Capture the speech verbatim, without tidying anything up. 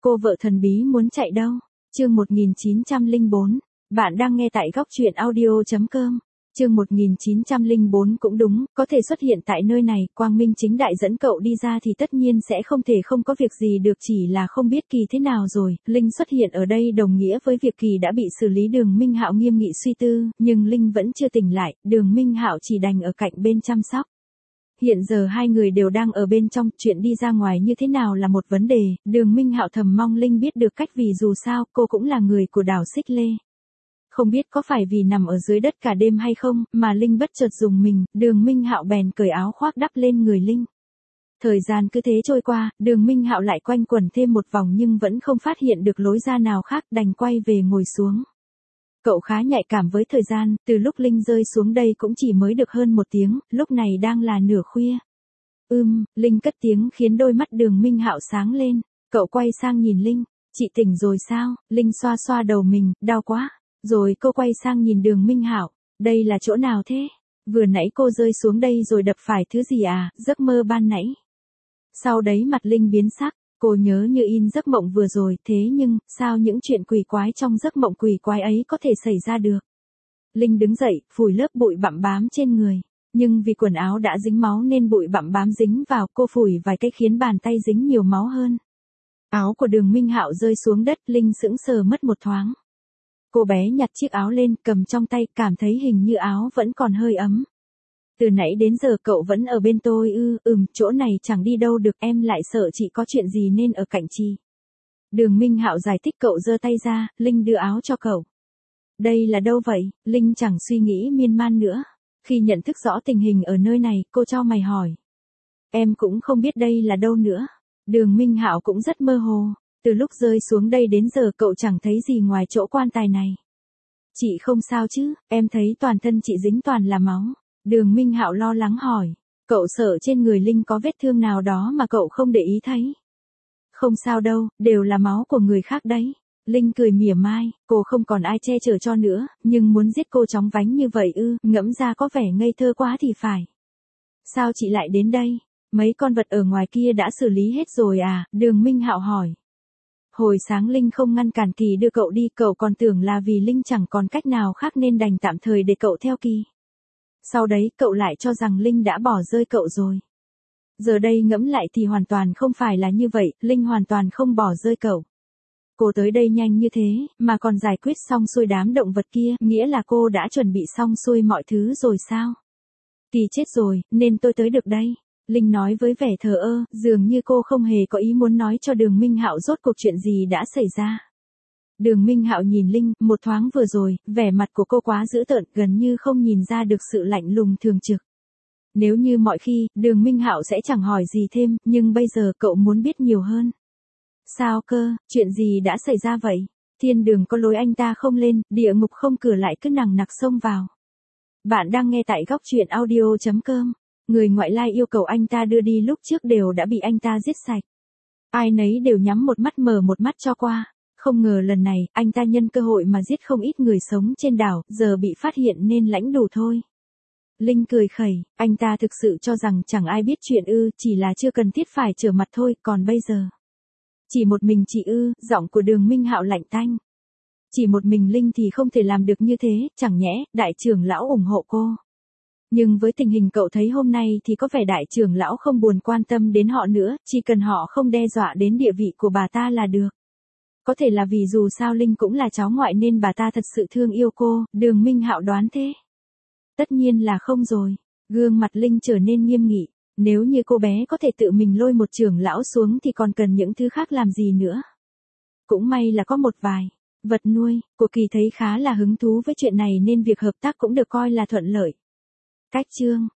Cô vợ thần bí muốn chạy đâu? Chương một nghìn chín trăm lẻ bốn. Bạn đang nghe tại góc truyện audio.com. Chương một nghìn chín trăm lẻ bốn cũng đúng, có thể xuất hiện tại nơi này, quang minh chính đại dẫn cậu đi ra thì tất nhiên sẽ không thể không có việc gì được, chỉ là không biết Kỳ thế nào rồi. Linh xuất hiện ở đây đồng nghĩa với việc Kỳ đã bị xử lý. Đường Minh Hạo nghiêm nghị suy tư, nhưng Linh vẫn chưa tỉnh lại, Đường Minh Hạo chỉ đành ở cạnh bên chăm sóc. Hiện giờ hai người đều đang ở bên trong, chuyện đi ra ngoài như thế nào là một vấn đề. Đường Minh Hạo thầm mong Linh biết được cách, vì dù sao cô cũng là người của đảo Xích Lê. Không biết có phải vì nằm ở dưới đất cả đêm hay không, mà Linh bất chợt dùng mình, Đường Minh Hạo bèn cởi áo khoác đắp lên người Linh. Thời gian cứ thế trôi qua, Đường Minh Hạo lại quanh quẩn thêm một vòng nhưng vẫn không phát hiện được lối ra nào khác, đành quay về ngồi xuống. Cậu khá nhạy cảm với thời gian, từ lúc Linh rơi xuống đây cũng chỉ mới được hơn một tiếng, lúc này đang là nửa khuya. Ưm, Linh cất tiếng khiến đôi mắt Đường Minh Hạo sáng lên, cậu quay sang nhìn Linh, chị tỉnh rồi sao? Linh xoa xoa đầu mình, đau quá. Rồi cô quay sang nhìn Đường Minh Hạo, đây là chỗ nào thế? Vừa nãy cô rơi xuống đây rồi đập phải thứ gì à, giấc mơ ban nãy. Sau đấy mặt Linh biến sắc, cô nhớ như in giấc mộng vừa rồi, thế nhưng, sao những chuyện quỷ quái trong giấc mộng quỷ quái ấy có thể xảy ra được? Linh đứng dậy, phủi lớp bụi bặm bám trên người, nhưng vì quần áo đã dính máu nên bụi bặm bám dính vào, cô phủi vài cái khiến bàn tay dính nhiều máu hơn. Áo của Đường Minh Hạo rơi xuống đất, Linh sững sờ mất một thoáng. Cô bé nhặt chiếc áo lên, cầm trong tay, cảm thấy hình như áo vẫn còn hơi ấm. Từ nãy đến giờ cậu vẫn ở bên tôi ư? Ừm, chỗ này chẳng đi đâu được, em lại sợ chị có chuyện gì nên ở cạnh chị. Đường Minh Hạo giải thích. Cậu giơ tay ra, Linh đưa áo cho cậu. Đây là đâu vậy? Linh chẳng suy nghĩ miên man nữa. Khi nhận thức rõ tình hình ở nơi này, cô chau mày hỏi. Em cũng không biết đây là đâu nữa. Đường Minh Hạo cũng rất mơ hồ. Từ lúc rơi xuống đây đến giờ cậu chẳng thấy gì ngoài chỗ quan tài này. Chị không sao chứ? Em thấy toàn thân chị dính toàn là máu. Đường Minh Hạo lo lắng hỏi. Cậu sợ trên người Linh có vết thương nào đó mà cậu không để ý thấy. Không sao đâu, đều là máu của người khác đấy. Linh cười mỉa mai, cô không còn ai che chở cho nữa, nhưng muốn giết cô chóng vánh như vậy ư? Ngẫm ra có vẻ ngây thơ quá thì phải. Sao chị lại đến đây? Mấy con vật ở ngoài kia đã xử lý hết rồi à? Đường Minh Hạo hỏi. Hồi sáng Linh không ngăn cản Kỳ đưa cậu đi, cậu còn tưởng là vì Linh chẳng còn cách nào khác nên đành tạm thời để cậu theo Kỳ. Sau đấy cậu lại cho rằng Linh đã bỏ rơi cậu rồi. Giờ đây ngẫm lại thì hoàn toàn không phải là như vậy, Linh hoàn toàn không bỏ rơi cậu. Cô tới đây nhanh như thế, mà còn giải quyết xong xuôi đám động vật kia, nghĩa là cô đã chuẩn bị xong xuôi mọi thứ rồi sao? Kỳ chết rồi, nên tôi tới được đây. Linh nói với vẻ thờ ơ, dường như cô không hề có ý muốn nói cho Đường Minh Hạo rốt cuộc chuyện gì đã xảy ra. Đường Minh Hạo nhìn Linh, một thoáng vừa rồi, vẻ mặt của cô quá dữ tợn, gần như không nhìn ra được sự lạnh lùng thường trực. Nếu như mọi khi, Đường Minh Hạo sẽ chẳng hỏi gì thêm, nhưng bây giờ cậu muốn biết nhiều hơn. Sao cơ, chuyện gì đã xảy ra vậy? Thiên đường có lối anh ta không lên, địa ngục không cửa lại cứ nằng nặc xông vào. Bạn đang nghe tại góc truyện audio.com. Người ngoại lai yêu cầu anh ta đưa đi lúc trước đều đã bị anh ta giết sạch. Ai nấy đều nhắm một mắt mở một mắt cho qua. Không ngờ lần này, anh ta nhân cơ hội mà giết không ít người sống trên đảo, giờ bị phát hiện nên lãnh đủ thôi. Linh cười khẩy, anh ta thực sự cho rằng chẳng ai biết chuyện ư, chỉ là chưa cần thiết phải trở mặt thôi, còn bây giờ. Chỉ một mình chị ư? Giọng của Đường Minh Hạo lạnh tanh. Chỉ một mình Linh thì không thể làm được như thế, chẳng nhẽ, đại trưởng lão ủng hộ cô. Nhưng với tình hình cậu thấy hôm nay thì có vẻ đại trưởng lão không buồn quan tâm đến họ nữa, chỉ cần họ không đe dọa đến địa vị của bà ta là được. Có thể là vì dù sao Linh cũng là cháu ngoại nên bà ta thật sự thương yêu cô, Đường Minh Hạo đoán thế. Tất nhiên là không rồi. Gương mặt Linh trở nên nghiêm nghị. Nếu như cô bé có thể tự mình lôi một trưởng lão xuống thì còn cần những thứ khác làm gì nữa. Cũng may là có một vài vật nuôi, cô Kỳ thấy khá là hứng thú với chuyện này nên việc hợp tác cũng được coi là thuận lợi. Cách chương